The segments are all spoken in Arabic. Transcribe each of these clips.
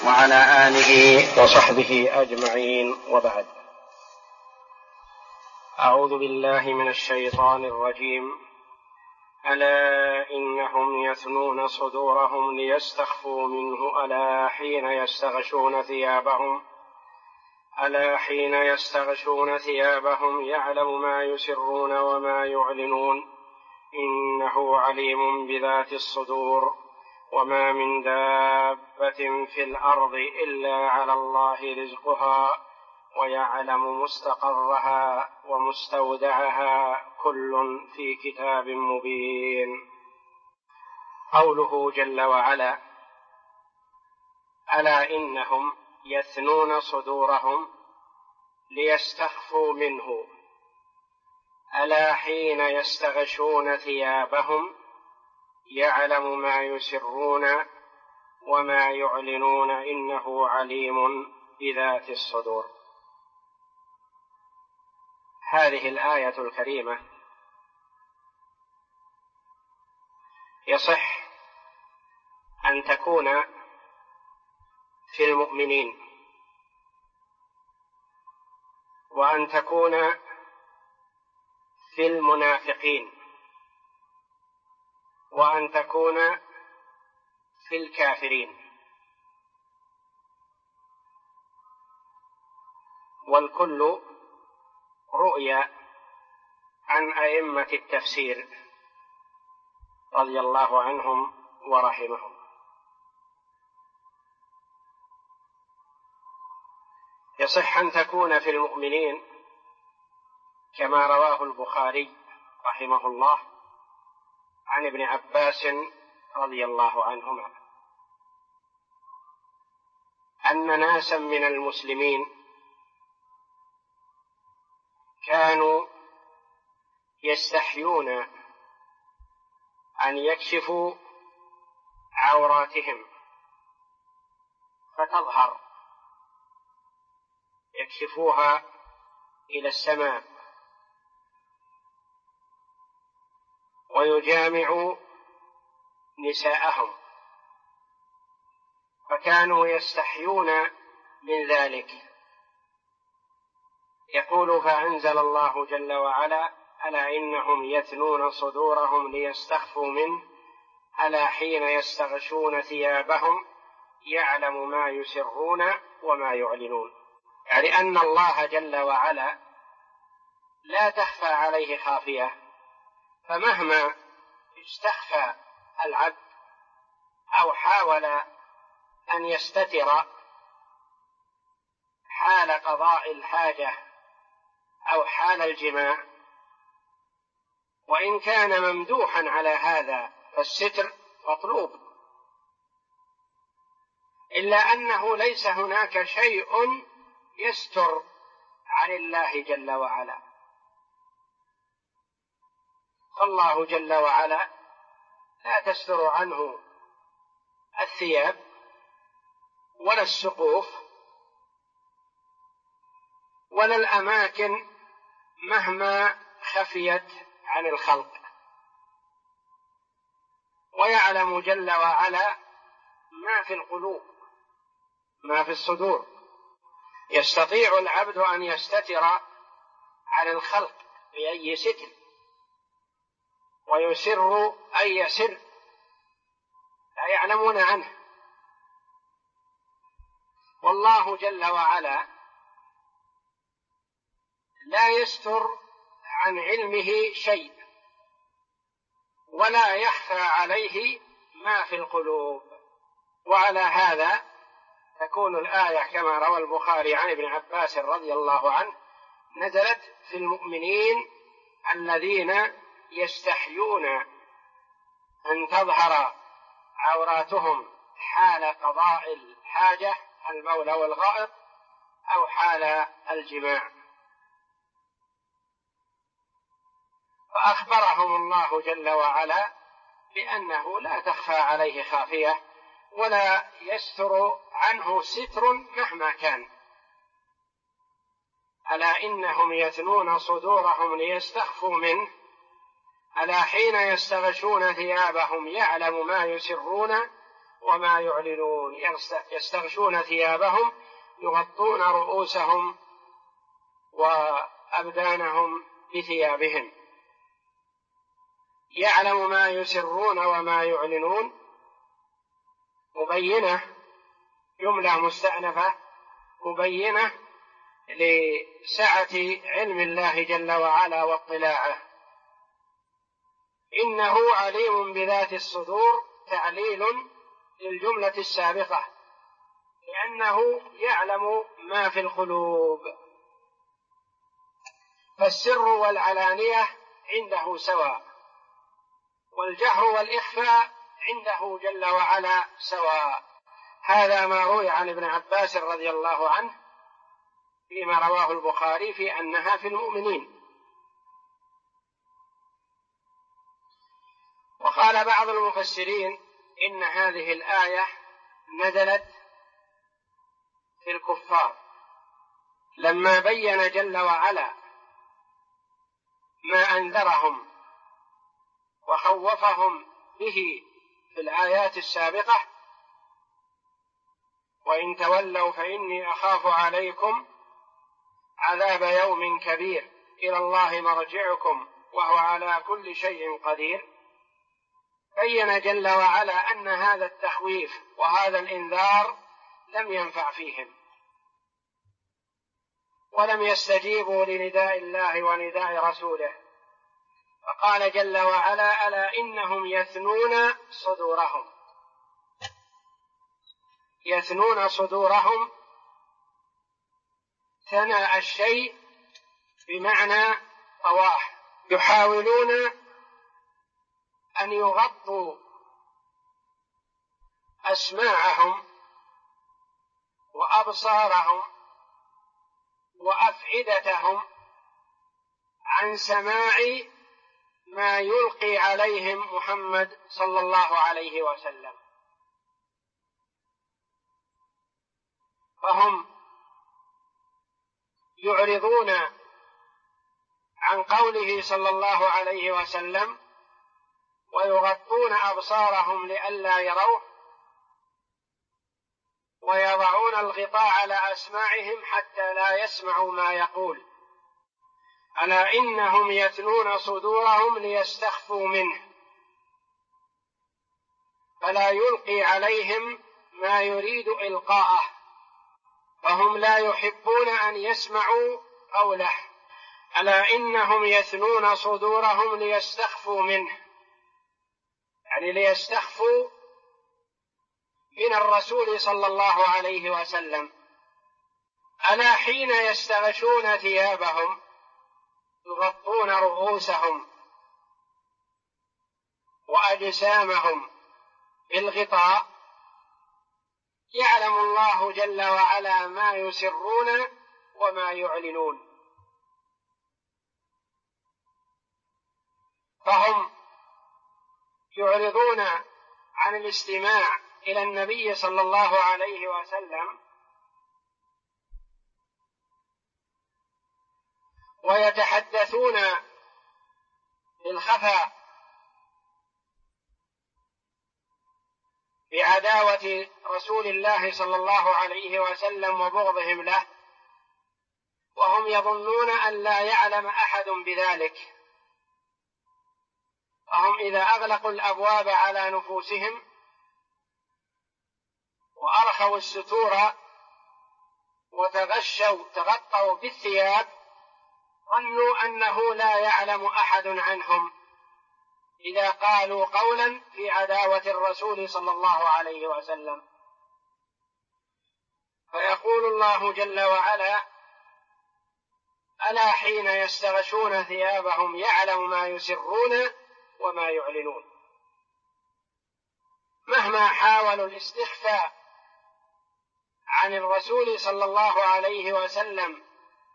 وعلى آله وصحبه أجمعين، وبعد. أعوذ بالله من الشيطان الرجيم. ألا إنهم يثنون صدورهم ليستخفوا منه ألا حين يستغشون ثيابهم يعلم ما يسرون وما يعلنون إنه عليم بذات الصدور وما من دابة في الأرض إلا على الله رزقها ويعلم مستقرها ومستودعها كل في كتاب مبين. قوله جل وعلا: ألا إنهم يثنون صدورهم ليستخفوا منه ألا حين يستغشون ثيابهم يعلم ما يسرون وما يعلنون إنه عليم بذات الصدور. هذه الآية الكريمة يصح أن تكون في المؤمنين وأن تكون في المنافقين وأن تكون في الكافرين، والكل رؤيا عن أئمة التفسير رضي الله عنهم ورحمهم. يصح أن تكون في المؤمنين كما رواه البخاري رحمه الله عن ابن عباس رضي الله عنهما أن ناسا من المسلمين كانوا يستحيون أن يكشفوا عوراتهم فتظهر، يكشفوها إلى السماء ويجامعوا نساءهم، فكانوا يستحيون من ذلك. يقول: فأنزل الله جل وعلا: ألا إنهم يثنون صدورهم ليستخفوا منه ألا حين يستغشون ثيابهم يعلم ما يسرون وما يعلنون. يعني أن الله جل وعلا لا تخفى عليه خافية، فمهما استخفى العبد أو حاول أن يستتر حال قضاء الحاجة أو حال الجماع، وإن كان ممدوحا على هذا فالستر مطلوب، إلا أنه ليس هناك شيء يستر عن الله جل وعلا. فالله جل وعلا لا تستر عنه الثياب ولا السقوف ولا الأماكن مهما خفيت عن الخلق، ويعلم جل وعلا ما في القلوب، ما في الصدور. يستطيع العبد أن يستتر عن الخلق بأي ستر ويسر أي سر لا يعلمون عنه، والله جل وعلا لا يستر عن علمه شيء ولا يخفى عليه ما في القلوب. وعلى هذا تكون الآية كما روى البخاري عن ابن عباس رضي الله عنه نزلت في المؤمنين الذين يستحيون أن تظهر عوراتهم حال قضاء الحاجة البول والغائط أو حال الجماع، فأخبرهم الله جل وعلا بأنه لا تخفى عليه خافية ولا يستر عنه ستر مهما كان. ألا إنهم يثنون صدورهم ليستخفوا منه ألا حين يستغشون ثيابهم يعلم ما يسرون وما يعلنون، يستغشون ثيابهم يغطون رؤوسهم وأبدانهم بثيابهم. يعلم ما يسرون وما يعلنون، مبينة، جملة مستأنفة مبينة لسعة علم الله جل وعلا واطلاعه. إنه عليم بذات الصدور تعليل للجملة السابقة، لأنه يعلم ما في القلوب، فالسر والعلانية عنده سواء، والجهر والإخفاء عنده جل وعلا سواء. هذا ما روي عن ابن عباس رضي الله عنه فيما رواه البخاري في أنها في المؤمنين. وقال بعض المفسرين إن هذه الآية نزلت في الكفار لما بين جل وعلا ما أنذرهم وخوفهم به في الآيات السابقة: وإن تولوا فإني أخاف عليكم عذاب يوم كبير إلى الله مرجعكم وهو على كل شيء قدير. بين جل وعلا أن هذا التخويف وهذا الإنذار لم ينفع فيهم، ولم يستجيبوا لنداء الله ونداء رسوله، فقال جل وعلا: ألا إنهم يثنون صدورهم. يثنون صدورهم، ثنى الشيء بمعنى طواه، يحاولون أن يغطوا أسماعهم وأبصارهم وأفئدتهم عن سماع ما يلقي عليهم محمد صلى الله عليه وسلم. فهم يعرضون عن قوله صلى الله عليه وسلم ويغطون أبصارهم لئلا يروه، ويضعون الغطاء على أسماعهم حتى لا يسمعوا ما يقول. ألا إنهم يثنون صدورهم ليستخفوا منه فلا يلقي عليهم ما يريد إلقاءه، فهم لا يحبون أن يسمعوا قوله. ألا إنهم يثنون صدورهم ليستخفوا منه، يعني ليستخفوا من الرسول صلى الله عليه وسلم. ألا حين يستغشون ثيابهم يغطون رؤوسهم وأجسامهم بالغطاء، يعلم الله جل وعلا ما يسرون وما يعلنون. فهم يعرضون عن الاستماع إلى النبي صلى الله عليه وسلم، ويتحدثون بالخفاء بعداوة رسول الله صلى الله عليه وسلم وبغضهم له، وهم يظنون أن لا يعلم أحد بذلك. فهم إذا أغلقوا الأبواب على نفوسهم وأرخوا الستور تغطوا بالثياب ظنوا أنه لا يعلم أحد عنهم إذا قالوا قولا في عداوة الرسول صلى الله عليه وسلم. فيقول الله جل وعلا: ألا حين يستغشون ثيابهم يعلم ما يسرون وما يعلنون. مهما حاولوا الاستخفاء عن الرسول صلى الله عليه وسلم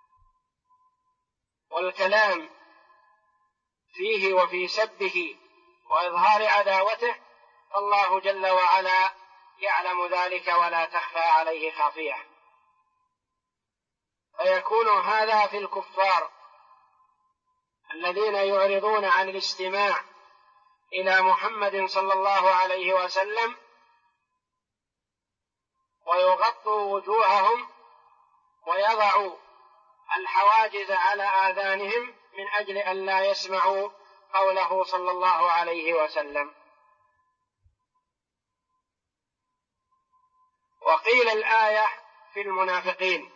والكلام فيه وفي سبه وإظهار عداوته، الله جل وعلا يعلم ذلك ولا تخفى عليه خافية. فيكون هذا في الكفار الذين يعرضون عن الاستماع إلى محمد صلى الله عليه وسلم ويغطوا وجوههم ويضعوا الحواجز على آذانهم من أجل أن لا يسمعوا قوله صلى الله عليه وسلم. وقيل الآية في المنافقين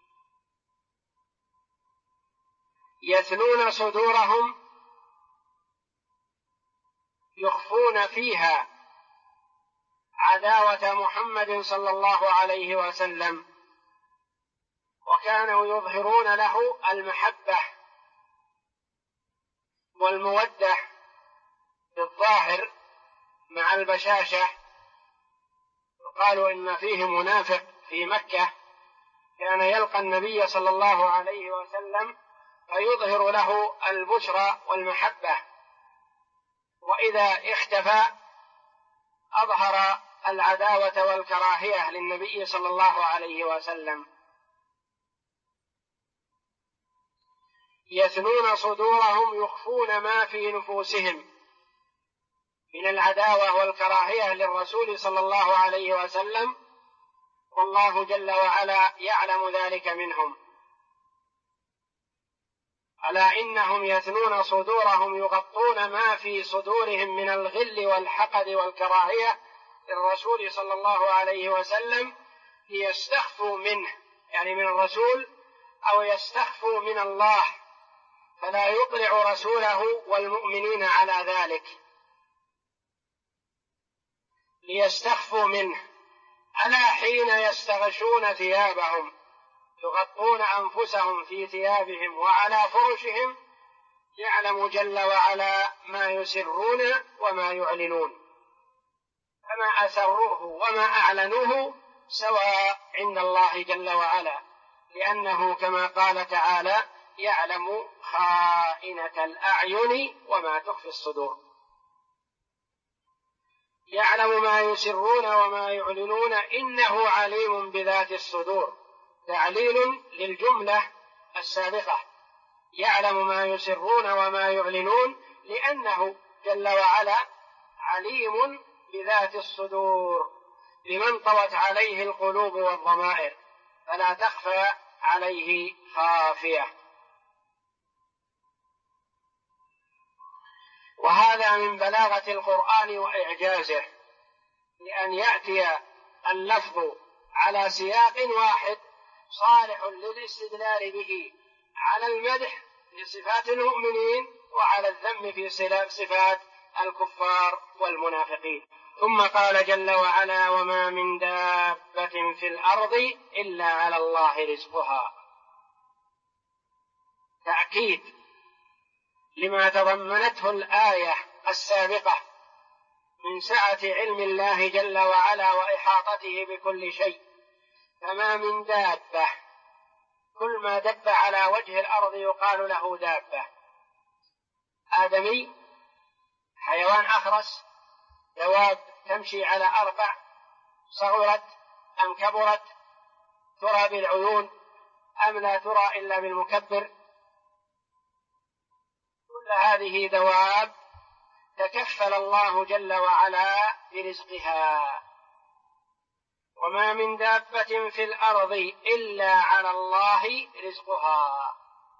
يثنون صدورهم يخفون فيها عداوة محمد صلى الله عليه وسلم، وكانوا يظهرون له المحبة والمودة بالظاهر مع البشاشة. قالوا إن فيه منافق في مكة كان يلقى النبي صلى الله عليه وسلم فيظهر له البشرى والمحبة، وإذا اختفى أظهر العداوة والكراهية للنبي صلى الله عليه وسلم. يثنون صدورهم يخفون ما في نفوسهم من العداوة والكراهية للرسول صلى الله عليه وسلم، والله جل وعلا يعلم ذلك منهم. ألا إنهم يثنون صدورهم يغطون ما في صدورهم من الغل والحقد والكراهية للرسول صلى الله عليه وسلم ليستخفوا منه، يعني من الرسول، أو يستخفوا من الله فلا يطلع رسوله والمؤمنين على ذلك، ليستخفوا منه. ألا حين يستغشون ثيابهم يغطون أنفسهم في ثيابهم وعلى فرشهم يعلم جل وعلا ما يسرون وما يعلنون، فما أسروه وما أعلنوه سواء عند الله جل وعلا، لأنه كما قال تعالى يعلم خائنة الأعين وما تخفي الصدور. يعلم ما يسرون وما يعلنون إنه عليم بذات الصدور، تعليل للجملة السابقة، يعلم ما يسرون وما يعلنون لأنه جل وعلا عليم بذات الصدور لمن طوت عليه القلوب والضمائر فلا تخفى عليه خافية. وهذا من بلاغة القرآن وإعجازه، لأن يأتي اللفظ على سياق واحد صالح للاستدلال به على المدح لصفات المؤمنين وعلى الذم في صفات الكفار والمنافقين. ثم قال جل وعلا وما من دابة في الأرض إلا على الله رزقها، تأكيد لما تضمنته الآية السابقة من سعة علم الله جل وعلا وإحاطته بكل شيء. فما من دابة، كل ما دب على وجه الأرض يقال له دابة، آدمي، حيوان أخرس، دواب تمشي على أربع، صغرت أم كبرت، ترى بالعيون أم لا ترى إلا بالمكبر، كل هذه دواب تكفل الله جل وعلا برزقها. وما من دابة في الأرض إلا على الله رزقها.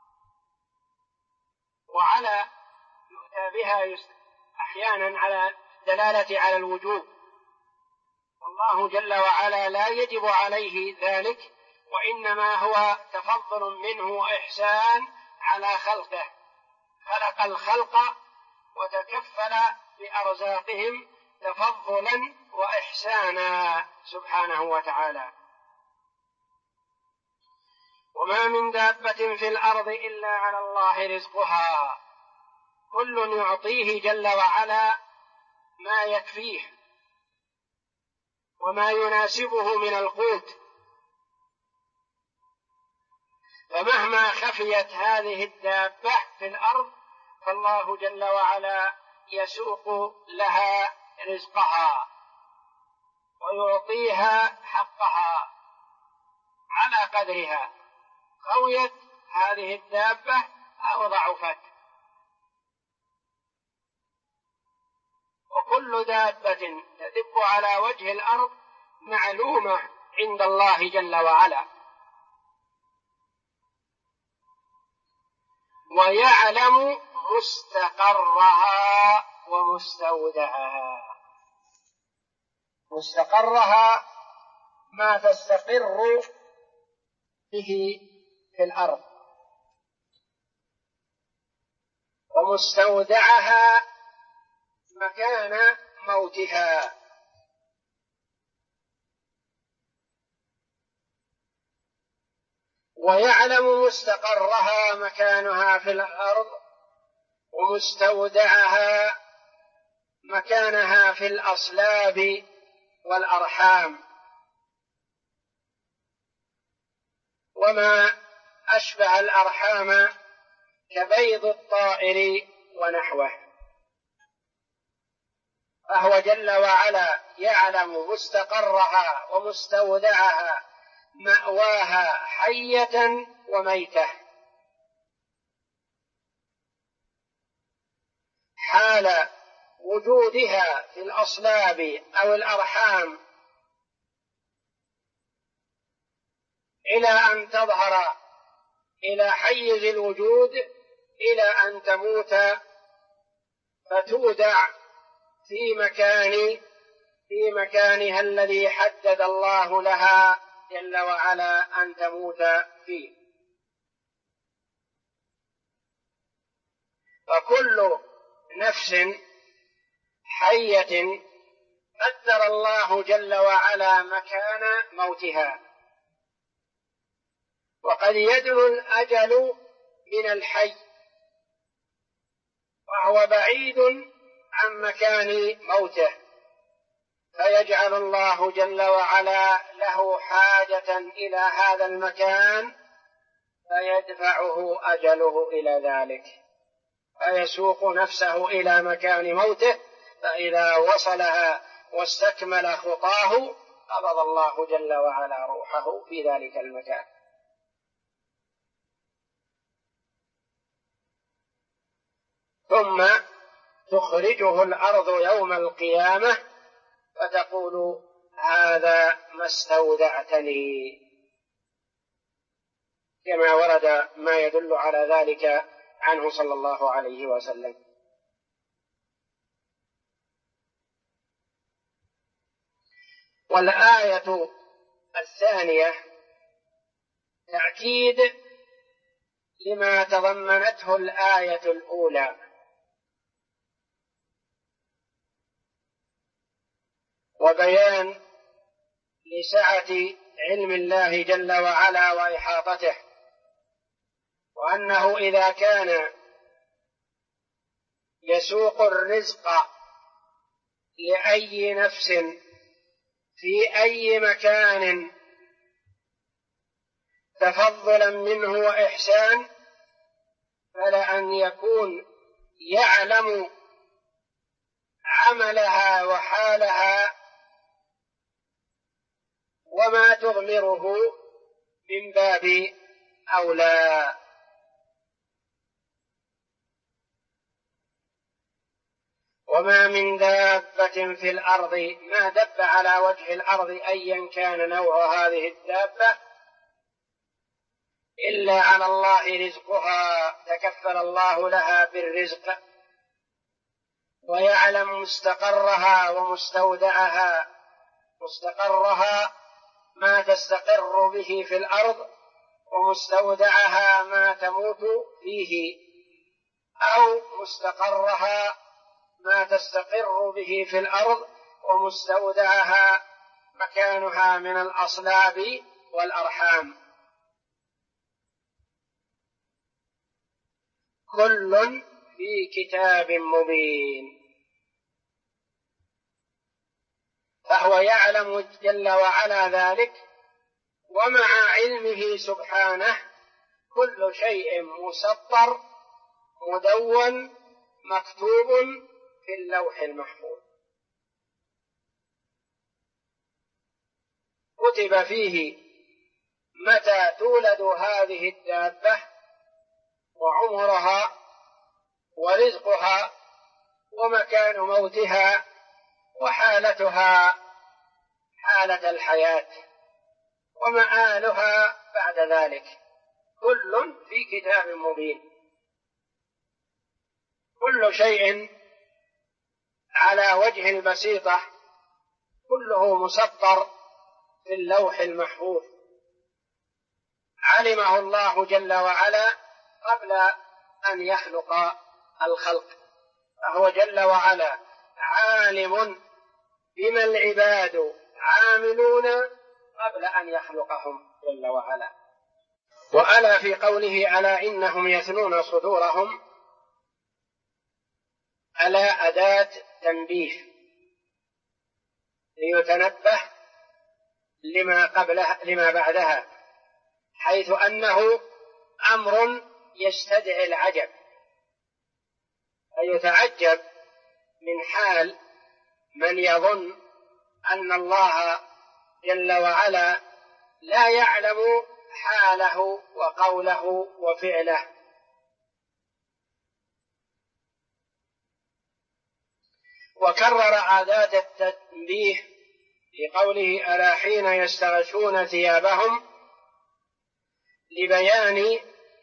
وعلى يؤتى بها أحيانا على دلالة على الوجوب، والله جل وعلا لا يجب عليه ذلك، وإنما هو تفضل منه وإحسان على خلقه، خلق الخلق وتكفل بأرزاقهم تفضلا وإحسانا سبحانه وتعالى. وما من دابة في الأرض إلا على الله رزقها، كل يعطيه جل وعلا ما يكفيه وما يناسبه من القوت، فمهما خفيت هذه الدابة في الأرض فالله جل وعلا يسوق لها رزقها ويعطيها حقها على قدرها، خويت هذه الدابة أو ضعفت. وكل دابة تدب على وجه الأرض معلومة عند الله جل وعلا، ويعلم مستقرها ومستودعها. مستقرها ما تستقر به في الأرض، ومستودعها مكان موتها. ويعلم مستقرها مكانها في الأرض، ومستودعها مكانها في الأصلاب والأرحام، وما أشبه الأرحام كبيض الطائر ونحوه. فهو جل وعلا يعلم مستقرها ومستودعها، مأواها حية وميتة، حال وجودها في الأصلاب أو الأرحام إلى أن تظهر إلى حيز الوجود، إلى أن تموت فتودع في مكانها الذي حدد الله لها جل وعلا أن تموت فيه. فكل نفس حية قدر الله جل وعلا مكان موتها. وقد يدنو الأجل من الحي وهو بعيد عن مكان موته، فيجعل الله جل وعلا له حاجة إلى هذا المكان فيدفعه أجله إلى ذلك، فيسوق نفسه إلى مكان موته، فإذا وصلها واستكمل خطاه قبض الله جل وعلا روحه في ذلك المكان. ثم تخرجه الأرض يوم القيامة فتقول هذا ما استودعتني، كما ورد ما يدل على ذلك عنه صلى الله عليه وسلم. والآية الثانية تأكيد لما تضمنته الآية الأولى، وبيان لسعة علم الله جل وعلا وإحاطته، وأنه إذا كان يسوق الرزق لأي نفس في أي مكان تفضلا منه وإحسان، فلأن يكون يعلم عملها وحالها وما تضمره من باب أولى. وما من دابة في الأرض، ما دب على وجه الأرض أيا كان نوع هذه الدابة، إلا على الله رزقها، تكفل الله لها بالرزق، ويعلم مستقرها ومستودعها. مستقرها ما تستقر به في الأرض، ومستودعها ما تموت فيه، أو مستقرها ما تستقر به في الأرض، ومستودعها مكانها من الأصلاب والأرحام. كل في كتاب مبين. فهو يعلم جل وعلا ذلك، ومع علمه سبحانه كل شيء مسطر مدون مكتوب في اللوح المحفوظ، كتب فيه متى تولد هذه الدابة، وعمرها، ورزقها، ومكان موتها، وحالتها حالة الحياة، ومآلها بعد ذلك، كل في كتاب مبين. كل شيء على وجه البسيطة كله مسطر في اللوح المحفوظ، علمه الله جل وعلا قبل أن يخلق الخلق، فهو جل وعلا عالم بما العباد عاملون قبل أن يخلقهم جل وعلا. وألا في قوله ألا إنهم يثنون صدورهم، ألا أداة تنبيه ليتنبه لما بعدها، حيث أنه أمر يستدعي العجب، فيتعجب من حال من يظن أن الله جل وعلا لا يعلم حاله وقوله وفعله. وكرر أداة التنبيه في قوله ألا حين يستغشون ثيابهم لبيان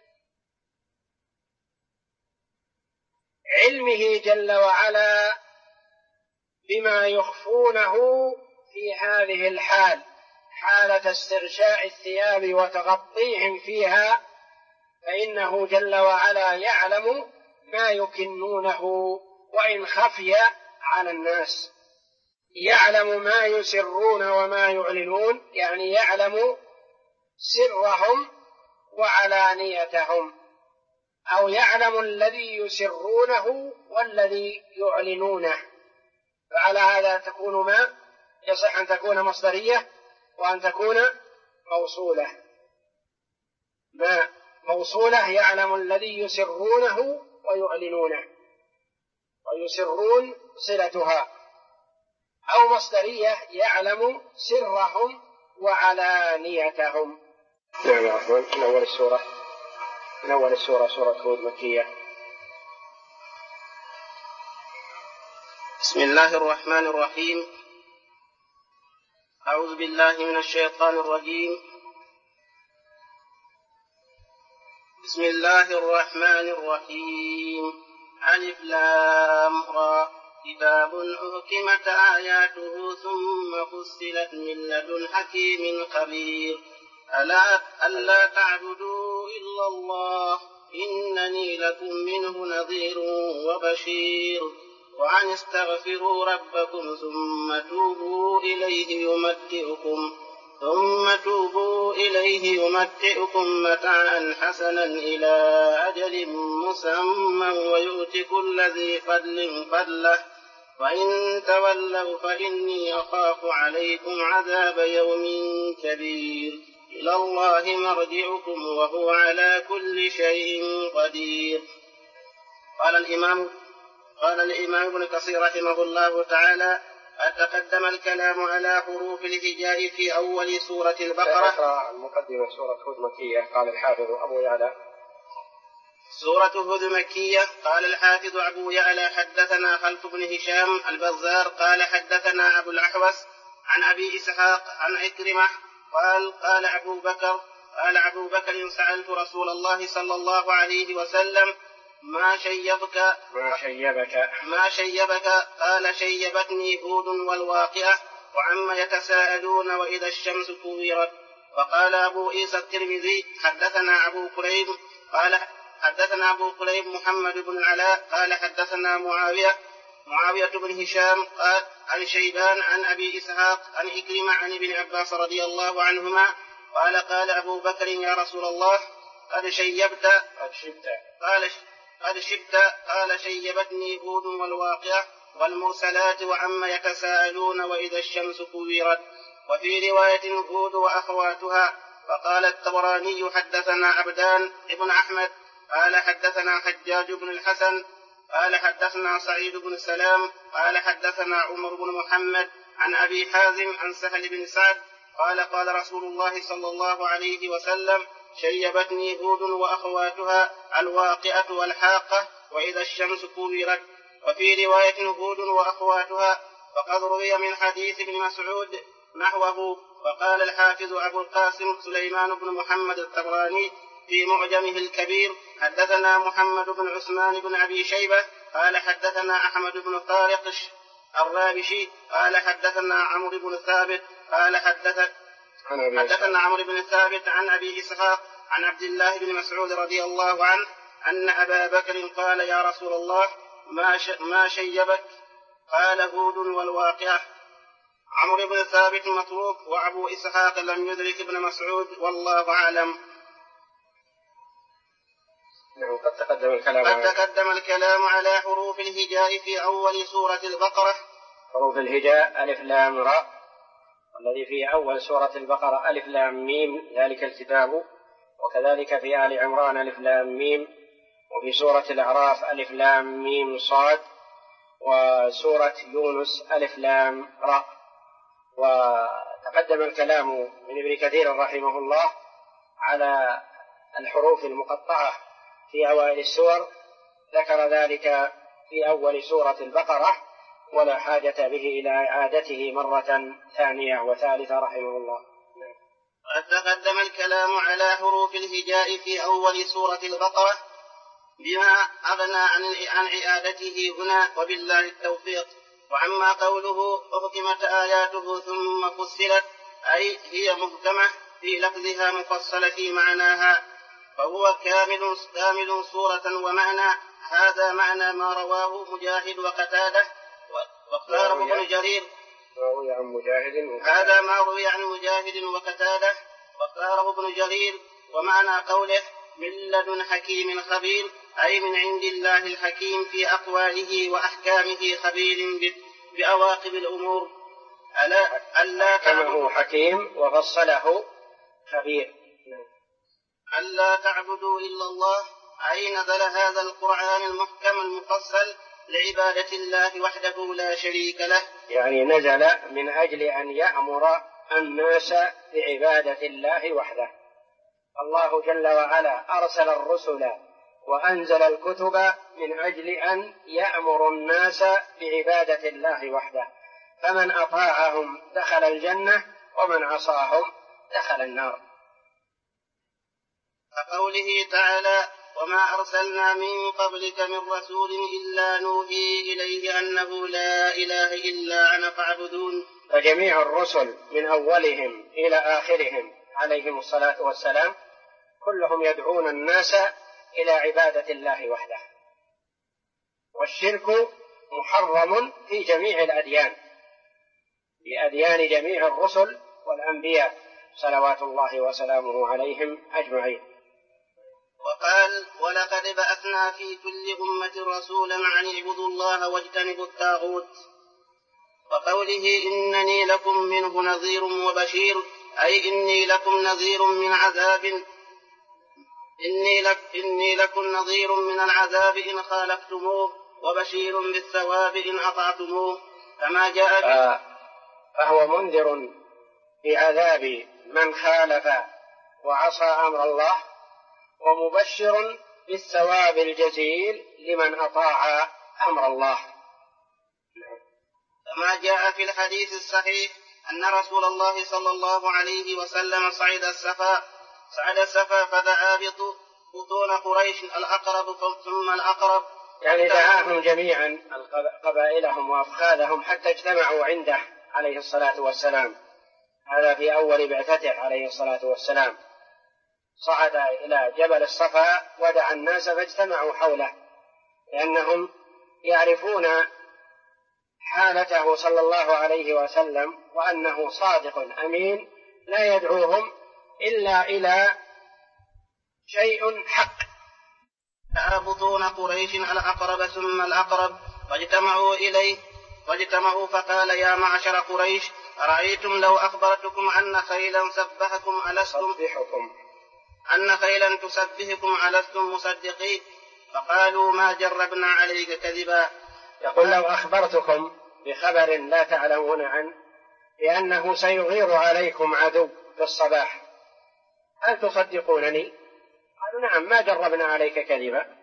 علمه جل وعلا بما يخفونه في هذه الحال، حالة استغشاء الثياب وتغطيهم فيها، فإنه جل وعلا يعلم ما يكنونه وإن خفي على الناس، يعلم ما يسرون وما يعلنون، يعني يعلم سرهم وعلانيتهم، أو يعلم الذي يسرونه والذي يعلنونه. فعلى هذا تكون ما يصح أن تكون مصدرية وأن تكون موصولة. ما موصولة يعلم الذي يسرونه ويعلنونه، ويسرون صلتها، أو مصدرية يعلم سرهم وعلانيتهم. نعم عفوا. من أول السورة سورة هود مكية. بسم الله الرحمن الرحيم. أعوذ بالله من الشيطان الرجيم. بسم الله الرحمن الرحيم. ألف لام را كتاب أحكمت آياته ثم فصلت من لدن حكيم خبير ألا تعبدوا إلا الله إنني لكم منه نذير وبشير وأن استغفروا ربكم ثم توبوا إليه يمتعكم متاعا حسنا إلى أجل مسمى ويؤت كل ذي فضل فضله وإن تولوا فإني أخاف عليكم عذاب يوم كبير إلى الله مرجعكم وهو على كل شيء قدير. قال الإمام ابن كثير رحمه الله تعالى: قد تقدم الكلام على حروف الهجاء في أول سورة البقرة. المقدمة سورة هود مكية. قال الحافظ أبو يعلى سورة هود مكية. قال الحافظ أبو يعلى: حدثنا خلف بن هشام البزار قال حدثنا أبو الأحوص عن أبي إسحاق عن عكرمة قال أبو بكر سألت رسول الله صلى الله عليه وسلم: ما شيبك؟ قال: شيبتني هود والواقعة وعما يتساءلون وإذا الشمس كورت. وقال أبو عيسى الترمذي: حدثنا أبو كليب محمد بن العلاء قال حدثنا معاوية بن هشام قال عن شيبان عن أبي إسحاق عن عكرمة عن ابن عباس رضي الله عنهما قال أبو بكر: يا رسول الله قد شبت. قال: شيبتني هود والواقعة والمرسلات وعما يتساءلون وإذا الشمس كورت. وفي رواية هود وأخواتها. وقال الطبراني: حدثنا عبدان بن أحمد قال حدثنا حجاج بن الحسن قال حدثنا سعيد بن سلام قال حدثنا عمر بن محمد عن أبي حازم عن سهل بن سعد قال رسول الله صلى الله عليه وسلم: شيبتني هود وأخواتها الواقعة والحاقة وإذا الشمس كورت. وفي رواية هود وأخواتها. فقد روي من حديث ابن مسعود نحوه. وقال الحافظ أبو القاسم سليمان بن محمد الطبراني في معجمه الكبير: حدثنا محمد بن عثمان بن أبي شيبة قال حدثنا أحمد بن طارق الرابشي قال حدثنا عمرو بن ثابت قال حدثنا عمرو بن ثابت عن أبي إسحاق عن عبد الله بن مسعود رضي الله عنه أن أبا بكر قال: يا رسول الله ما شيبك؟ قال: هود والواقعة. عمرو بن ثابت متروك، وأبو إسحاق لم يدرك ابن مسعود، والله أعلم. قد تقدم الكلام على حروف الهجاء في أول سورة البقرة. حروف الهجاء ألف لام راء، والذي في أول سورة البقرة ألف لام ميم ذلك الكتاب، وكذلك في آل عمران ألف لام ميم، وفي سورة الأعراف ألف لام ميم صاد، وسورة يونس ألف لام راء. وتقدم الكلام من ابن كثير رحمه الله على الحروف المقطعة في أوائل السور، ذكر ذلك في أول سورة البقرة، ولا حاجة به إلى إعادته مرة ثانية وثالثة رحمه الله. قد تقدم الكلام على حروف الهجاء في أول سورة البقرة بما أغنى عن إعادته هنا، وبالله التوفيق. وعما قوله أحكمت آياته ثم فصلت، أي هي محكمة في لفظها مفصلة في معناها، فهو كامل صورة ومعنى. هذا معنى ما رواه مجاهد وقتادة واختاره ابن جرير. هذا ما روي عن مجاهد وقتادة واختاره ابن جرير. ومعنى قوله من لدن حكيم خبير، أي من عند الله الحكيم في أقواله وأحكامه، خبير بأواقب الأمور. كما هو حكيم وفصله خبير. ألا تعبدوا إلا الله، أي نزل هذا القرآن المحكم المفصل لعبادة الله وحده لا شريك له، يعني نزل من أجل أن يأمر الناس بعبادة الله وحده. الله جل وعلا أرسل الرسل وأنزل الكتب من أجل أن يأمر الناس بعبادة الله وحده، فمن أطاعهم دخل الجنة، ومن عصاهم دخل النار. كقوله تعالى: وما أرسلنا من قبلك من رسول إلا نوحي إليه أنه لا إله إلا أنا فاعبدون. فجميع الرسل من أولهم إلى آخرهم عليهم الصلاة والسلام كلهم يدعون الناس إلى عبادة الله وحده، والشرك محرم في جميع الأديان، في أديان جميع الرسل والأنبياء صلوات الله وسلامه عليهم أجمعين. وقال: ولقد بعثنا في كل أمة رسولا أن اعبدوا الله واجتنبوا الطاغوت. وقوله إنني لكم منه نذير وبشير، أي إني لكم نذير من عذاب، إني لكم نذير من العذاب إن خالفتموه، وبشير بالثواب إن أطعتموه. كما جاء فهو منذر بعذاب من خالف وعصى أمر الله، ومبشر بالثواب الجزيل لمن أطاع أمر الله. كما جاء في الحديث الصحيح أن رسول الله صلى الله عليه وسلم صعد السفا فدعا بطون قريش الأقرب ثم الأقرب، يعني دعاهم جميعا قبائلهم وأفخاذهم حتى اجتمعوا عنده عليه الصلاة والسلام. هذا في أول بعثته عليه الصلاة والسلام، صعد إلى جبل الصفا ودعا الناس فاجتمعوا حوله، لأنهم يعرفون حالته صلى الله عليه وسلم وأنه صادق أمين لا يدعوهم إلا إلى شيء حق. بطون قريش الأقرب ثم الأقرب واجتمعوا إليه واجتمعوا فقال: يا معشر قريش، أرأيتم لو أخبرتكم أن خيلا تسبحكم ألستم مصدقين؟ فقالوا: ما جربنا عليك كذبا. يقول: لو أخبرتكم بخبر لا تعلمون عنه بأنه سيغير عليكم عدو في الصباح هل تصدقونني؟ قالوا: نعم، ما جربنا عليك كذبا.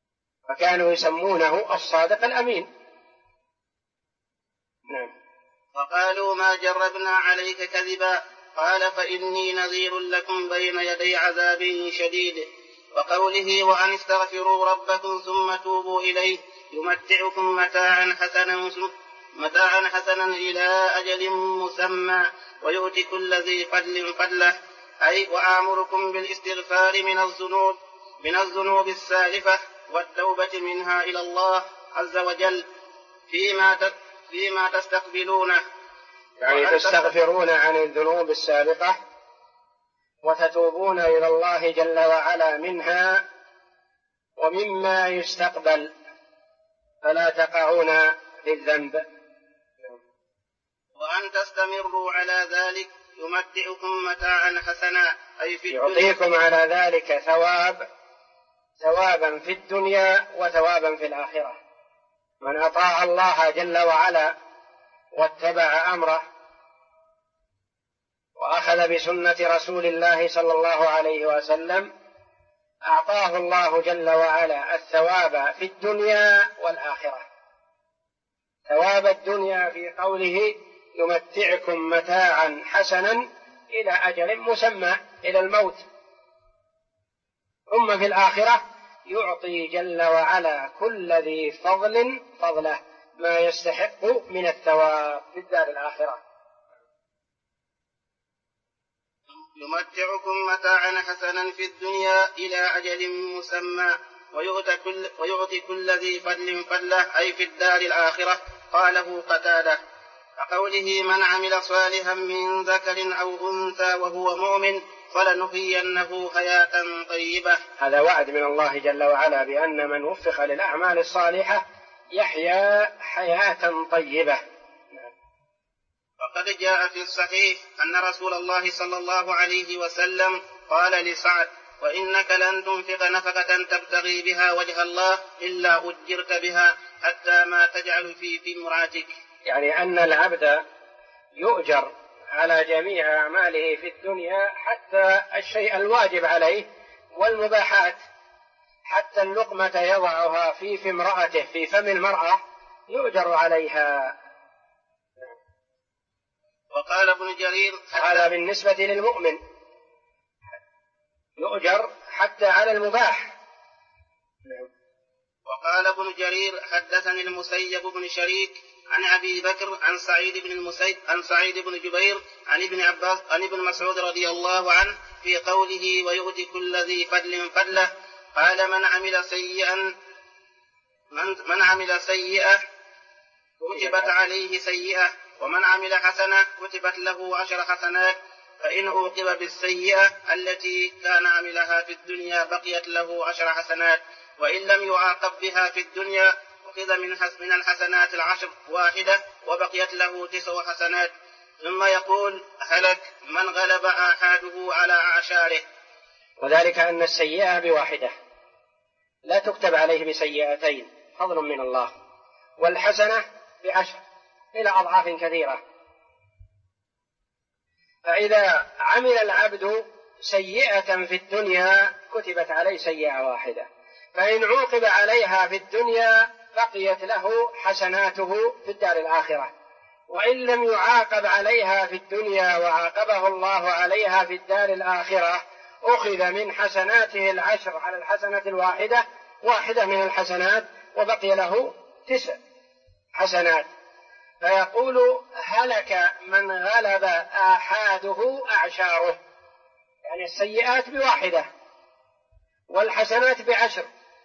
فكانوا يسمونه الصادق الأمين. نعم. وقالوا ما جربنا عليك كذبا قال فإني نذير لكم بين يدي عذاب شديد. وقوله وأن استغفروا ربكم ثم توبوا إليه يمتعكم متاعا حسنا إلى أجل مسمى ويؤتي كل ذي فضل فضله، أي وآمركم بالاستغفار من الذنوب السالفة والتوبة منها إلى الله عز وجل فيما تستقبلونه، يعني تستغفرون عن الذنوب السابقة وتتوبون إلى الله جل وعلا منها ومما يستقبل فلا تقعون للذنب. وأن تستمروا على ذلك يمتعكم متاعا حسنا، أي في يعطيكم على ذلك ثوابا في الدنيا وثوابا في الآخرة. من أطاع الله جل وعلا واتبع أمره وأخذ بسنة رسول الله صلى الله عليه وسلم أعطاه الله جل وعلا الثواب في الدنيا والآخرة. ثواب الدنيا في قوله يمتعكم متاعا حسنا إلى أجل مسمى، إلى الموت. ثم في الآخرة يعطي جل وعلا كل ذي فضل فضله ما يستحق من الثواب في الدار الآخرة. يمتعكم متاعا حسنا في الدنيا إلى أجل مسمى ويؤتي كل ذي فضل فضله، أي في الدار الآخرة. قاله قتادة. كقوله من عمل صالحا من ذكر أو أنثى وهو مؤمن فلنحيينه حياة طيبة. هذا وعد من الله جل وعلا بأن من وفق للأعمال الصالحة يحيا حياة طيبة. وقد جاء في الصحيح أن رسول الله صلى الله عليه وسلم قال لسعد وإنك لن تنفق نفقة تبتغي بها وجه الله إلا أجرت بها حتى ما تجعل في امرأتك. يعني أن العبد يؤجر على جميع أعماله في الدنيا حتى الشيء الواجب عليه والمباحات، حتى اللقمة يضعها في امرأته في فم المرأة يؤجر عليها. وقال ابن جرير هذا بالنسبة للمؤمن يؤجر حتى على المباح. وقال ابن جرير حدثني المسيب بن شريك عن أبي بكر عن سعيد بن جبير عن ابن عباس عن ابن مسعود رضي الله عنه في قوله ويؤتي كل ذي فضل فضله قال من عمل سيئة كتبت عليه سيئة ومن عمل حسنة كتبت له 10 حسنات فإن عوقب بالسيئة التي كان عملها في الدنيا بقيت له 10 حسنات وإن لم يعاقب بها في الدنيا أخذ من الحسنات 10 واحدة وبقيت له 9 حسنات. ثم يقول هلك من غلب آحاده على أعشاره. وذلك أن السيئة بواحدة لا تكتب عليه بسيئتين فضل من الله، والحسنة ب10 إلى أضعاف كثيرة. فإذا عمل العبد سيئة في الدنيا كتبت عليه سيئة واحدة، فإن عوقب عليها في الدنيا بقيت له حسناته في الدار الآخرة، وإن لم يعاقب عليها في الدنيا وعاقبه الله عليها في الدار الآخرة أخذ من حسناته 10 على الحسنة الواحدة 1 من الحسنات وبقي له 9 حسنات. فيقول هلك من غلب آحاده أعشاره، يعني السيئات ب1 والحسنات ب10،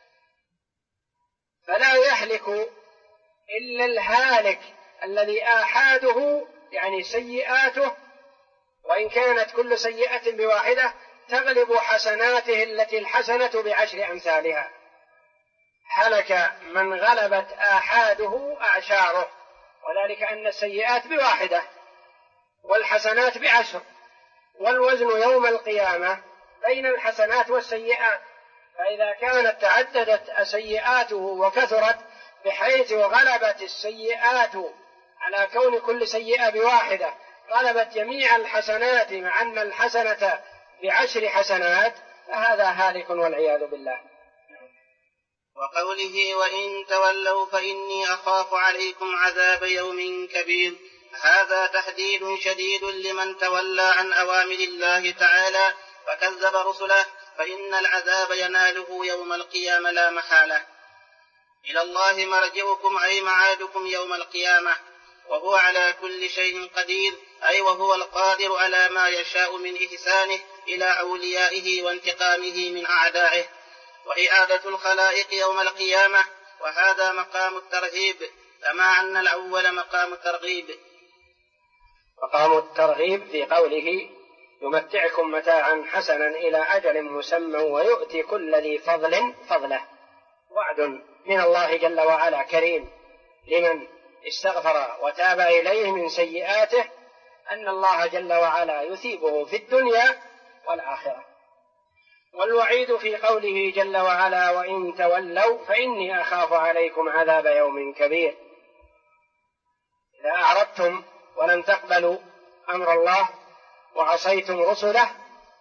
فلا يهلك إلا الهالك الذي آحاده يعني سيئاته، وإن كانت كل سيئة ب1 تغلب حسناته التي الحسنة ب10 أمثالها. هلك من غلبت آحاده أعشاره، وذلك أن السيئات ب1 والحسنات ب10، والوزن يوم القيامة بين الحسنات والسيئات. فإذا كانت تعددت سيئاته وكثرت بحيث غلبت السيئات على كون كل سيئة ب1 غلبت جميع الحسنات مع أن الحسنة ب10 حسنات، فهذا هالك والعياذ بالله. وقوله وإن تولوا فإني أخاف عليكم عذاب يوم كبير هذا تهديد شديد لمن تولى عن أوامر الله تعالى فكذب رسله، فإن العذاب يناله يوم القيامة لا محالة. إلى الله مرجعكم أي معادكم يوم القيامة، وهو على كل شيء قدير، أي وهو القادر على ما يشاء من إحسانه إلى أوليائه وانتقامه من أعدائه، وإعادة الخلائق يوم القيامة، وهذا مقام الترهيب، كما أن الأول مقام الترغيب. مقام الترهيب في قوله يمتعكم متاعا حسنا إلى أجل مسمى ويؤتي كل ذي فضل فضله، وعد من الله جل وعلا كريم لمن استغفر وتاب إليه من سيئاته، أن الله جل وعلا يثيبه في الدنيا والآخرة. والوعيد في قوله جل وعلا وإن تولوا فإني أخاف عليكم عذاب يوم كبير. إذا أعرضتم ولم تقبلوا أمر الله وعصيتم رسله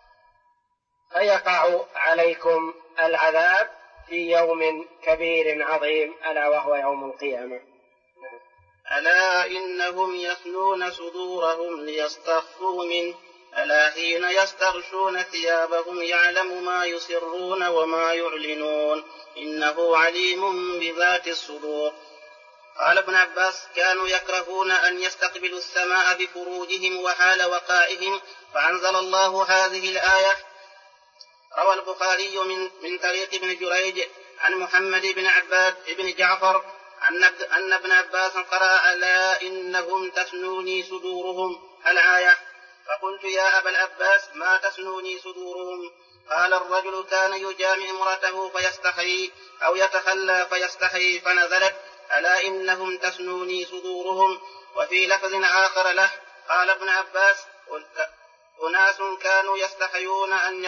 فيقع عليكم العذاب في يوم كبير عظيم، ألا وهو يوم القيامة. ألا إنهم يثنون صدورهم ليستخفوا منه، ألا حين يستغشون ثيابهم يعلم ما يسرون وما يعلنون إنه عليم بذات الصدور. قال ابن عباس كانوا يكرهون أن يستقبلوا السماء بفروجهم وحال وقائهم، فأنزل الله هذه الآية. روى البخاري من طريق ابن جريج عن محمد بن عباد بن جعفر أن ابن عباس قرأ ألا إنهم تثنوني صدورهم الآية، فقلت يا أبا العباس ما تثنوني صدورهم؟ قال الرجل كان يجامع امرأته فيستحيي أو يتخلى فيستحيي فنزلت ألا إنهم تثنوني صدورهم. وفي لفظ آخر له قال ابن عباس أناس كانوا يستحيون أن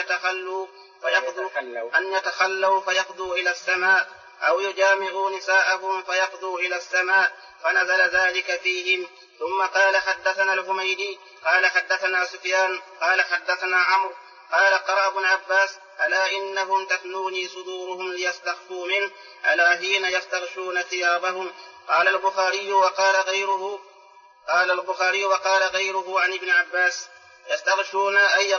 يتخلوا فيقضوا إلى السماء أو يجامعوا نساءهم فيقضوا إلى السماء فنزل ذلك فيهم. ثم قال حدثنا الحميدي قال حدثنا سفيان قال حدثنا عمرو قال قرأ ابن عباس ألا إنهم تثنوني صدورهم ليستخفوا منه ألا حين يستغشون ثيابهم. قال البخاري وقال غيره عن ابن عباس يستغشون أي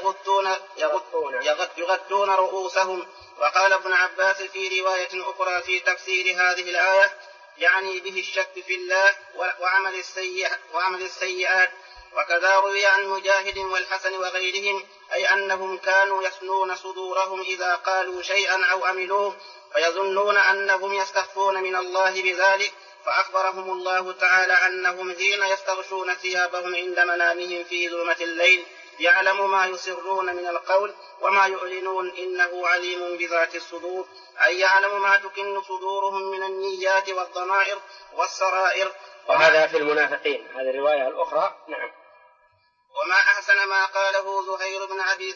يغطون رؤوسهم. وقال ابن عباس في رواية أخرى في تفسير هذه الآية يعني به الشك في الله وعمل السيئات. وكذا روي عن مجاهد والحسن وغيرهم أي أنهم كانوا يثنون صدورهم إذا قالوا شيئا أو عملوه فيظنون أنهم يستخفون من الله بذلك، فأخبرهم الله تعالى أنهم حين يستغشون ثيابهم عند منامهم في ظلمة الليل يعلم ما يسرون من القول وما يعلنون إنه عليم بذات الصدور، أي يعلم ما تكن صدورهم من النيات والضمائر والسرائر. وهذا في المنافقين، هذه الرواية الأخرى. نعم. وما أحسن ما قاله زهير بن أبي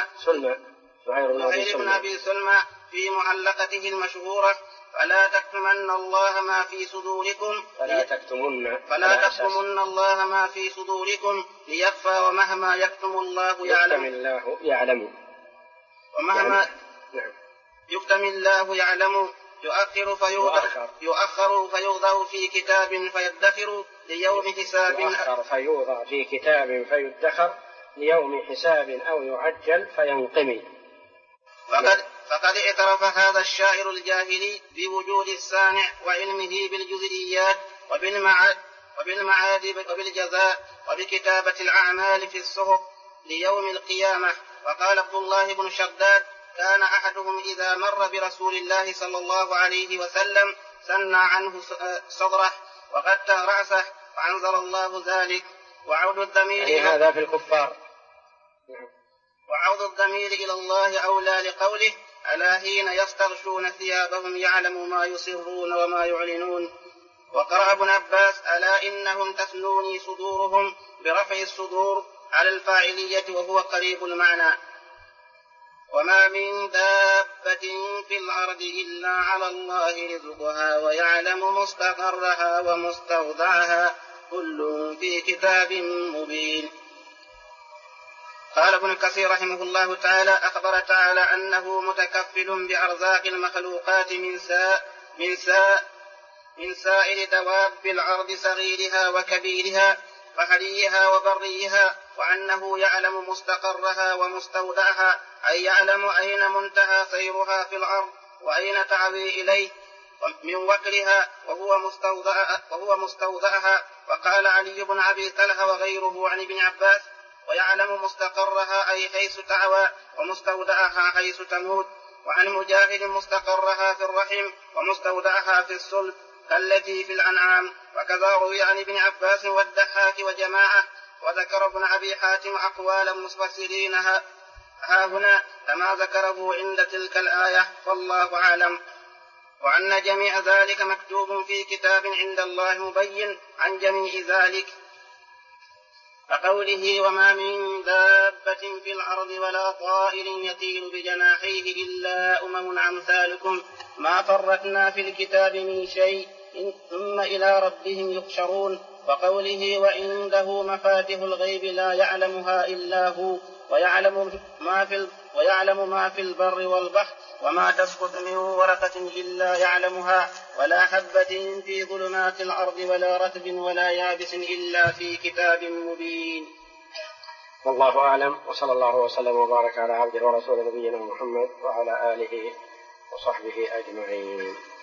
سلمى في معلقته المشهورة فلا تكتمن الله ما في صدوركم الله في صدوركم ليخفى ومهما يكتم الله يعلم ومهما يكتم الله يعلم يؤخر فيوضع في كتاب فيدخر ليوم حساب أو يعجل فينقمي. فقد اعترف هذا الشاعر الجاهلي بوجود الصانع وعلمه بالجزئيات وبالمعاد وبالجزاء وبكتابة الأعمال في الصحف ليوم القيامة. وقال عبد الله بن شداد كان أحدهم إذا مر برسول الله صلى الله عليه وسلم سنى عنه صدره وغطى رأسه فأنزل الله ذلك. وعود الضمير هذا في الكفار. وعود الضمير إلى الله أولى لقوله ألا حين يستغشون ثيابهم يعلم ما يسرون وما يعلنون. وقرأ ابن عباس ألا إنهم تثنوني صدورهم برفع الصدور على الفاعلية وهو قريب المعنى. وما من دابة في الأرض إلا على الله رزقها ويعلم مستقرها ومستودعها كل في كتاب مبين. قال ابن كثير رحمه الله تعالى أخبر تعالى أنه متكفل بأرزاق المخلوقات من سائر دواب الأرض صغيرها وكبيرها وحريها وبريها، وأنه يعلم مستقرها ومستودعها، أي يعلم أين منتهى سيرها في الأرض وأين تعوي إليه من وكرها وهو مستودعها. وقال علي بن أبي طلحة وغيره عن ابن عباس: ويعلم مستقرها أي حيث تعوى، ومستودعها حيث تموت. وعن مجاهد: مستقرها في الرحم ومستودعها في الصلب كالتي في الأنعام. وكذا روي عن ابن عباس والضحاك وجماعة. وذكر ابن أبي حاتم أقوال مفسرين ها هنا كما ذكره عند تلك الآية، والله أعلم. وأن جميع ذلك مكتوب في كتاب عند الله مبين عن جميع ذلك. كقوله: وما من دابة في الأرض ولا طائر يطير بجناحيه إلا أمم أمثالكم ما فرطنا في الكتاب من شيء ثم إلى ربهم يحشرون. وقوله: وعنده مفاتح الغيب لا يعلمها إلا هو ويعلم ما في البر والبحر وما تسقط من ورقة إلا يعلمها ولا حبة في ظلمات الأرض ولا رطب ولا يابس إلا في كتاب مبين. والله أعلم، وصلى الله وسلم وبارك على عبده ورسوله نبينا محمد وعلى آله وصحبه أجمعين.